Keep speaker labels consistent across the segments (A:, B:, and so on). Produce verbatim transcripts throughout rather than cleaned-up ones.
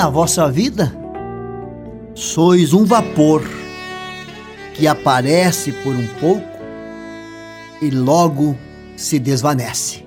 A: a vossa vida? Sois um vapor que aparece por um pouco e logo se desvanece.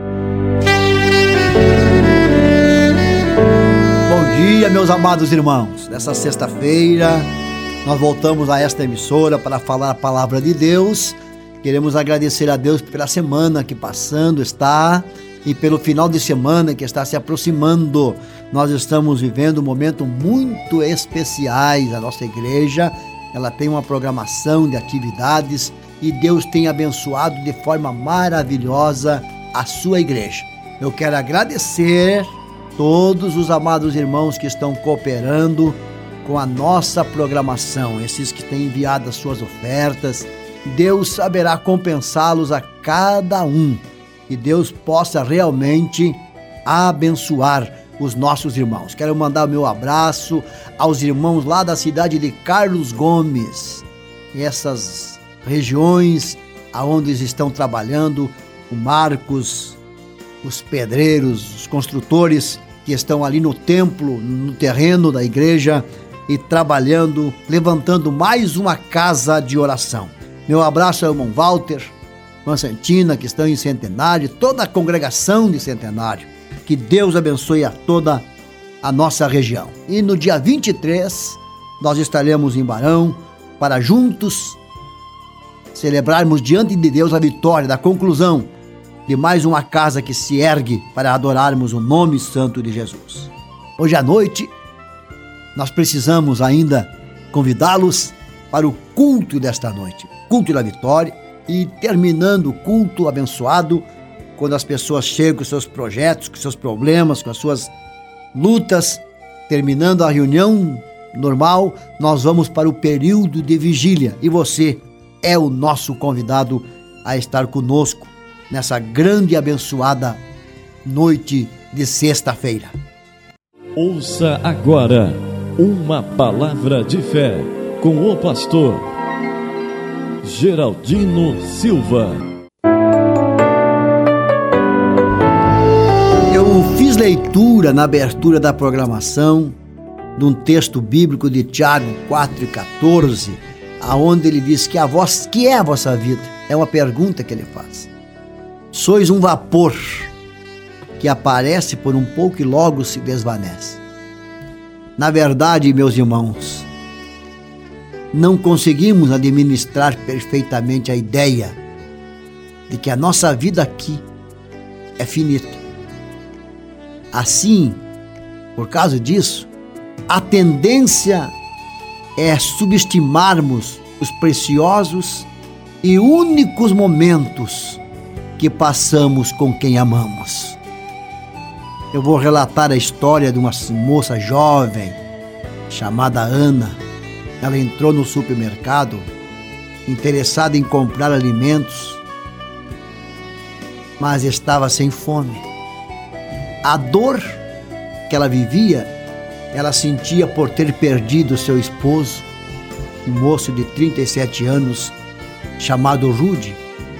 A: Bom dia, meus amados irmãos. Nessa sexta-feira, nós voltamos a esta emissora para falar a palavra de Deus. Queremos agradecer a Deus pela semana que passando está e pelo final de semana que está se aproximando. Nós estamos vivendo um momento muito especiais. A nossa igreja, ela tem uma programação de atividades e Deus tem abençoado de forma maravilhosa a sua igreja. Eu quero agradecer todos os amados irmãos que estão cooperando com a nossa programação, esses que têm enviado as suas ofertas. Deus saberá compensá-los a cada um. Que Deus possa realmente abençoar os nossos irmãos. Quero mandar o meu abraço aos irmãos lá da cidade de Carlos Gomes, essas regiões aonde eles estão trabalhando, o Marcos, os pedreiros, os construtores que estão ali no templo, no terreno da igreja e trabalhando, levantando mais uma casa de oração. Meu abraço ao irmão Walter, irmã Santina, que estão em Centenário, toda a congregação de Centenário. Que Deus abençoe a toda a nossa região. E no dia vinte e três, nós estaremos em Barão para juntos celebrarmos diante de Deus a vitória da conclusão de mais uma casa que se ergue para adorarmos o nome santo de Jesus. Hoje à noite, nós precisamos ainda convidá-los para o culto desta noite, culto da vitória, e terminando o culto abençoado, quando as pessoas chegam com seus projetos, com seus problemas, com as suas lutas, terminando a reunião normal, nós vamos para o período de vigília e você é o nosso convidado a estar conosco nessa grande e abençoada noite de sexta-feira.
B: Ouça agora uma palavra de fé com o pastor Geraldino Silva.
A: Eu fiz leitura na abertura da programação de um texto bíblico de Tiago quatro e quatorze, aonde ele diz que a voz, que é a vossa vida? É uma pergunta que ele faz. Sois um vapor que aparece por um pouco e logo se desvanece. Na verdade, meus irmãos, não conseguimos administrar perfeitamente a ideia de que a nossa vida aqui é finita. Assim, por causa disso, a tendência é subestimarmos os preciosos e únicos momentos que passamos com quem amamos. Eu vou relatar a história de uma moça jovem chamada Ana. Ela entrou no supermercado interessada em comprar alimentos, mas estava sem fome. A dor que ela vivia, ela sentia por ter perdido seu esposo, um moço de trinta e sete anos, chamado Rude.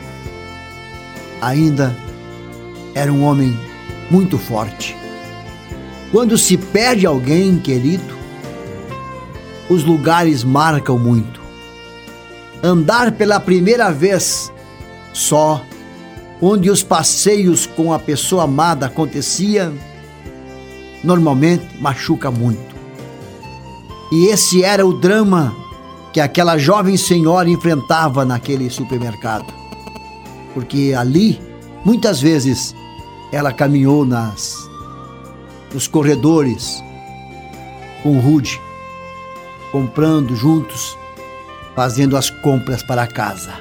A: Ainda era um homem muito forte. Quando se perde alguém querido, os lugares marcam muito. Andar pela primeira vez só, onde os passeios com a pessoa amada acontecia, normalmente machuca muito. E esse era o drama que aquela jovem senhora enfrentava naquele supermercado. Porque ali, muitas vezes, ela caminhou nas, nos corredores com o Rude, comprando juntos, fazendo as compras para casa.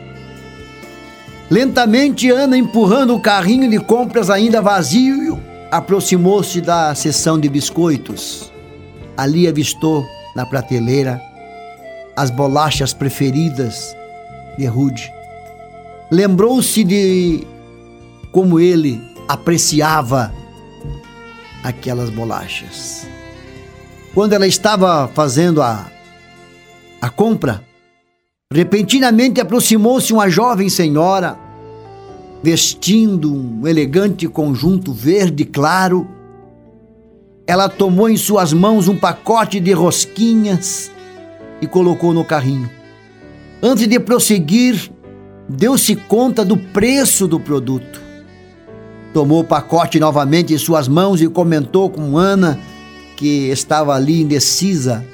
A: Lentamente, Ana, empurrando o carrinho de compras ainda vazio, aproximou-se da seção de biscoitos. Ali avistou na prateleira as bolachas preferidas de Rude. Lembrou-se de como ele apreciava aquelas bolachas. Quando ela estava fazendo a, a compra, repentinamente aproximou-se uma jovem senhora, vestindo um elegante conjunto verde claro, ela tomou em suas mãos um pacote de rosquinhas e colocou no carrinho. Antes de prosseguir, deu-se conta do preço do produto. Tomou o pacote novamente em suas mãos e comentou com Ana, que estava ali indecisa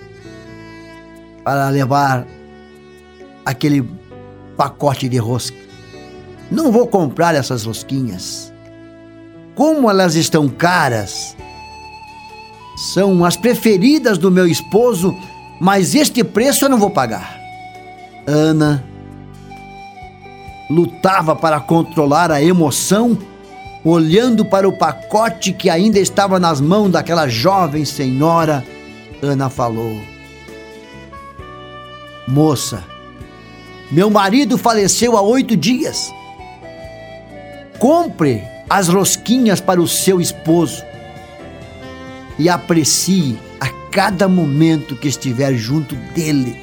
A: para levar aquele pacote de rosca: não vou comprar essas rosquinhas. Como elas estão caras, são as preferidas do meu esposo, mas este preço eu não vou pagar. Ana lutava para controlar a emoção, olhando para o pacote que ainda estava nas mãos daquela jovem senhora. Ana falou: moça, meu marido faleceu há oito dias. Compre as rosquinhas para o seu esposo e aprecie a cada momento que estiver junto dele.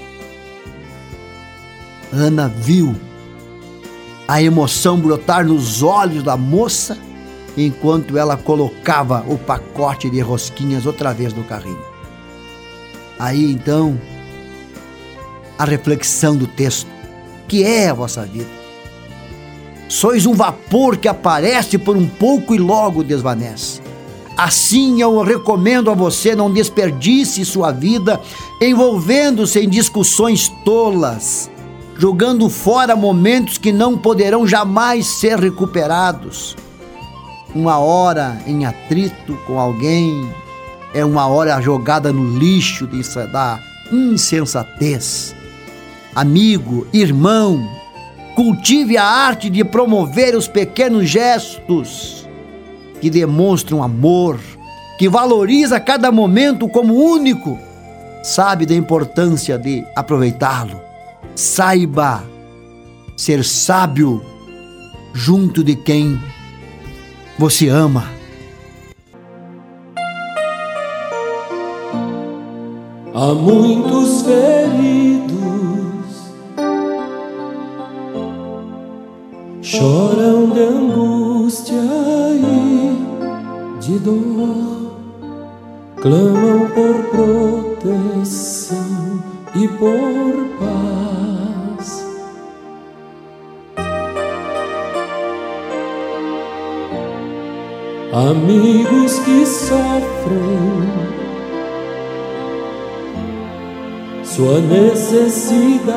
A: Ana viu a emoção brotar nos olhos da moça enquanto ela colocava o pacote de rosquinhas outra vez no carrinho. Aí então, a reflexão do texto: que é a vossa vida? Sois um vapor que aparece por um pouco e logo desvanece. Assim eu recomendo a você: não desperdice sua vida envolvendo-se em discussões tolas, jogando fora momentos que não poderão jamais ser recuperados. Uma hora em atrito com alguém é uma hora jogada no lixo da insensatez. Amigo, irmão, cultive a arte de promover os pequenos gestos que demonstram amor, que valoriza cada momento como único. Sabe da importância de aproveitá-lo. Saiba ser sábio junto de quem você ama.
C: Há muitos feridos, choram de angústia e de dor, clamam por proteção e por paz. Amigos que sofrem, sua necessidade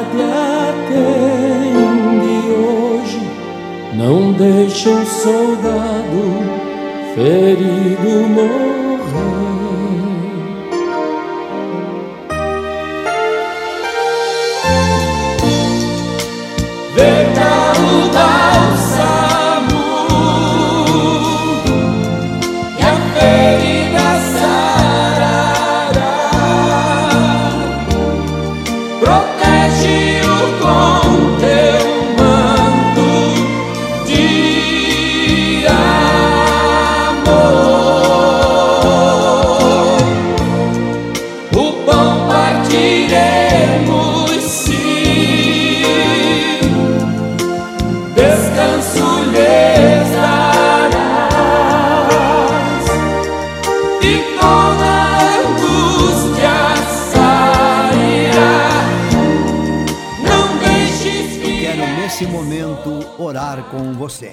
C: atende hoje. Não deixe um soldado ferido morrer. Verta o bálsamo e a ferida sarará. Protege-o com teu manto de amor. O pão partiremos, sim, descanso lhes darás, e toda angústia sairá. Não deixes que
A: Quero nesse momento orar com você.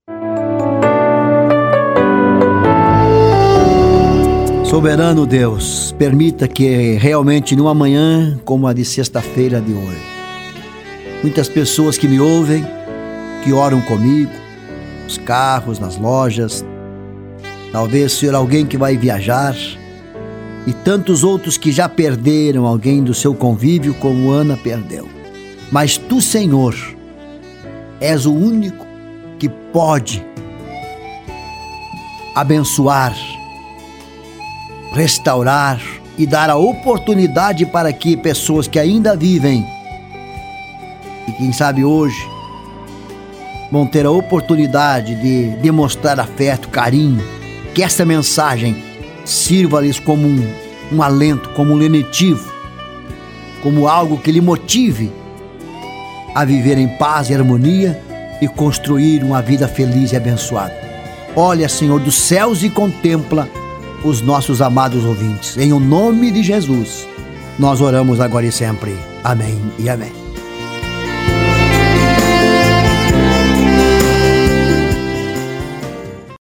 A: Soberano Deus, permita que realmente numa manhã como a de sexta-feira de hoje, muitas pessoas que me ouvem, que oram comigo, nos carros, nas lojas, talvez ser alguém que vai viajar, e tantos outros que já perderam alguém do seu convívio como Ana perdeu. Mas tu, Senhor, és o único que pode abençoar, restaurar e dar a oportunidade para que pessoas que ainda vivem e quem sabe hoje vão ter a oportunidade de demonstrar afeto, carinho, que essa mensagem sirva-lhes como um, um alento, como um lenitivo, como algo que lhe motive a viver em paz e harmonia e construir uma vida feliz e abençoada. Olha, Senhor dos céus, e contempla os nossos amados ouvintes. Em o nome de Jesus, nós oramos agora e sempre. Amém e amém.